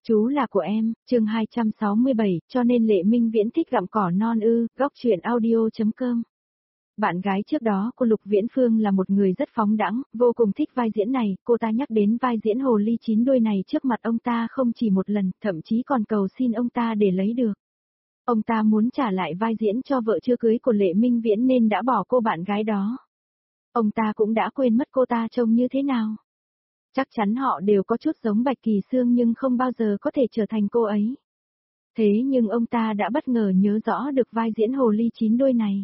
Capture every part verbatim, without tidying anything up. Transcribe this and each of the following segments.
Chú là của em, chương hai trăm sáu mươi bảy, cho nên Lệ Minh Viễn thích gặm cỏ non ư, góc truyện audio.com. Bạn gái trước đó của Lục Viễn Phương là một người rất phóng đãng, vô cùng thích vai diễn này, cô ta nhắc đến vai diễn hồ ly chín đuôi này trước mặt ông ta không chỉ một lần, thậm chí còn cầu xin ông ta để lấy được. Ông ta muốn trả lại vai diễn cho vợ chưa cưới của Lệ Minh Viễn nên đã bỏ cô bạn gái đó. Ông ta cũng đã quên mất cô ta trông như thế nào. Chắc chắn họ đều có chút giống Bạch Kỳ Xương nhưng không bao giờ có thể trở thành cô ấy. Thế nhưng ông ta đã bất ngờ nhớ rõ được vai diễn hồ ly chín đuôi này.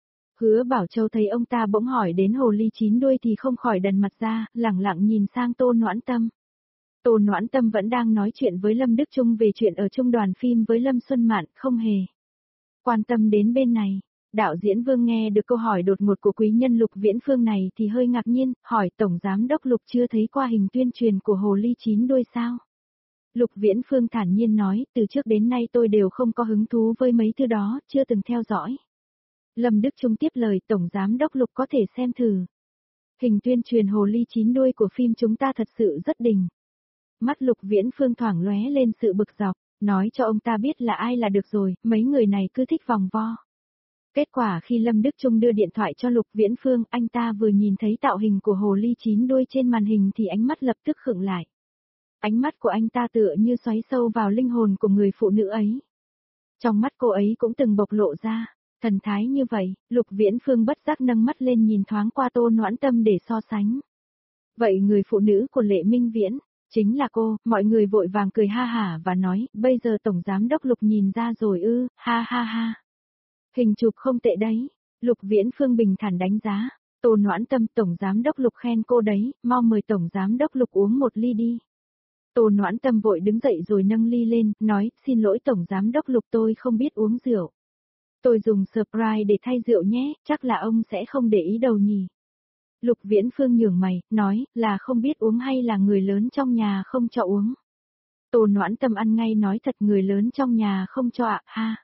Hứa Bảo Châu thấy ông ta bỗng hỏi đến hồ ly chín đuôi thì không khỏi đần mặt ra, lẳng lặng nhìn sang Tô Noãn Tâm. Tô Noãn Tâm vẫn đang nói chuyện với Lâm Đức Chung về chuyện ở chung đoàn phim với Lâm Xuân Mạn, không hề quan tâm đến bên này. Đạo diễn Vương nghe được câu hỏi đột ngột của quý nhân Lục Viễn Phương này thì hơi ngạc nhiên, hỏi Tổng Giám Đốc Lục chưa thấy qua hình tuyên truyền của hồ ly chín đuôi sao? Lục Viễn Phương thản nhiên nói, từ trước đến nay tôi đều không có hứng thú với mấy thứ đó, chưa từng theo dõi. Lâm Đức Chung tiếp lời, Tổng Giám Đốc Lục có thể xem thử. Hình tuyên truyền hồ ly chín đuôi của phim chúng ta thật sự rất đỉnh. Mắt Lục Viễn Phương thoảng lóe lên sự bực dọc, nói cho ông ta biết là ai là được rồi, mấy người này cứ thích vòng vo. Kết quả khi Lâm Đức Chung đưa điện thoại cho Lục Viễn Phương, anh ta vừa nhìn thấy tạo hình của hồ ly chín đuôi trên màn hình thì ánh mắt lập tức khựng lại. Ánh mắt của anh ta tựa như xoáy sâu vào linh hồn của người phụ nữ ấy. Trong mắt cô ấy cũng từng bộc lộ ra thần thái như vậy, Lục Viễn Phương bất giác nâng mắt lên nhìn thoáng qua Tô Noãn Tâm để so sánh. Vậy người phụ nữ của Lệ Minh Viễn, chính là cô, mọi người vội vàng cười ha hả và nói, bây giờ Tổng Giám Đốc Lục nhìn ra rồi ư, ha ha ha. Hình chụp không tệ đấy, Lục Viễn Phương bình thản đánh giá, Tô Noãn Tâm Tổng Giám Đốc Lục khen cô đấy, mau mời Tổng Giám Đốc Lục uống một ly đi. Tô Noãn Tâm vội đứng dậy rồi nâng ly lên, nói, xin lỗi Tổng Giám Đốc Lục tôi không biết uống rượu. Tôi dùng Sprite để thay rượu nhé, chắc là ông sẽ không để ý đâu nhỉ. Lục Viễn Phương nhướng mày, nói, là không biết uống hay là người lớn trong nhà không cho uống. Tô Noãn Tâm ăn ngay nói thật người lớn trong nhà không cho ạ, ha.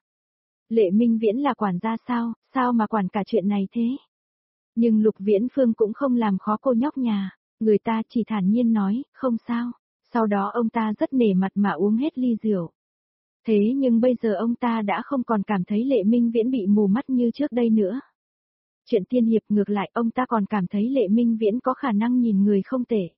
Lệ Minh Viễn là quản gia sao, sao mà quản cả chuyện này thế? Nhưng Lục Viễn Phương cũng không làm khó cô nhóc nhà, người ta chỉ thản nhiên nói, không sao. Sau đó ông ta rất nể mặt mà uống hết ly rượu. Thế nhưng bây giờ ông ta đã không còn cảm thấy Lệ Minh Viễn bị mù mắt như trước đây nữa. Chuyện tiên hiệp ngược lại ông ta còn cảm thấy Lệ Minh Viễn có khả năng nhìn người không tệ.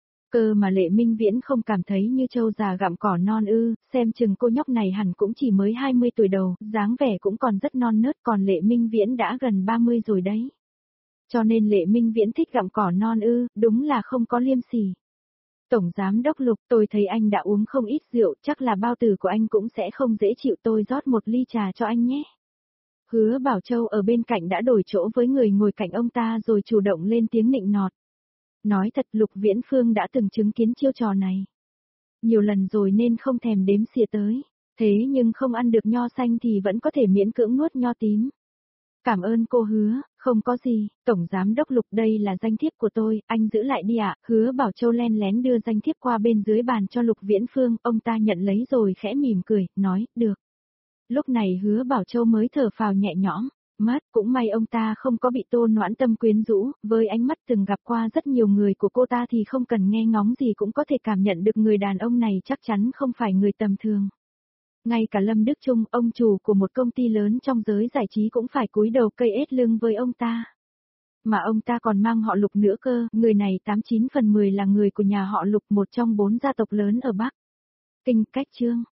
Cơ mà Lệ Minh Viễn không cảm thấy như trâu già gặm cỏ non ư, xem chừng cô nhóc này hẳn cũng chỉ mới hai mươi tuổi đầu, dáng vẻ cũng còn rất non nớt còn Lệ Minh Viễn đã gần ba mươi rồi đấy. Cho nên Lệ Minh Viễn thích gặm cỏ non ư, đúng là không có liêm sỉ. Tổng Giám Đốc Lục, tôi thấy anh đã uống không ít rượu, chắc là bao tử của anh cũng sẽ không dễ chịu, tôi rót một ly trà cho anh nhé. Hứa Bảo Châu ở bên cạnh đã đổi chỗ với người ngồi cạnh ông ta rồi chủ động lên tiếng nịnh nọt. Nói thật Lục Viễn Phương đã từng chứng kiến chiêu trò này. Nhiều lần rồi nên không thèm đếm xỉa tới, thế nhưng không ăn được nho xanh thì vẫn có thể miễn cưỡng nuốt nho tím. Cảm ơn cô Hứa, không có gì, Tổng Giám Đốc Lục đây là danh thiếp của tôi, anh giữ lại đi ạ. Hứa Bảo Châu len lén đưa danh thiếp qua bên dưới bàn cho Lục Viễn Phương, ông ta nhận lấy rồi khẽ mỉm cười, nói, được. Lúc này Hứa Bảo Châu mới thở phào nhẹ nhõm, mất, cũng may ông ta không có bị Tô Noãn Tâm quyến rũ, với ánh mắt từng gặp qua rất nhiều người của cô ta thì không cần nghe ngóng gì cũng có thể cảm nhận được người đàn ông này chắc chắn không phải người tầm thường. Ngay cả Lâm Đức Chung, ông chủ của một công ty lớn trong giới giải trí cũng phải cúi đầu cây ết lưng với ông ta. Mà ông ta còn mang họ Lục nữa cơ, người này tám chín phần mười là người của nhà họ Lục, một trong bốn gia tộc lớn ở Bắc Kinh. Cách chương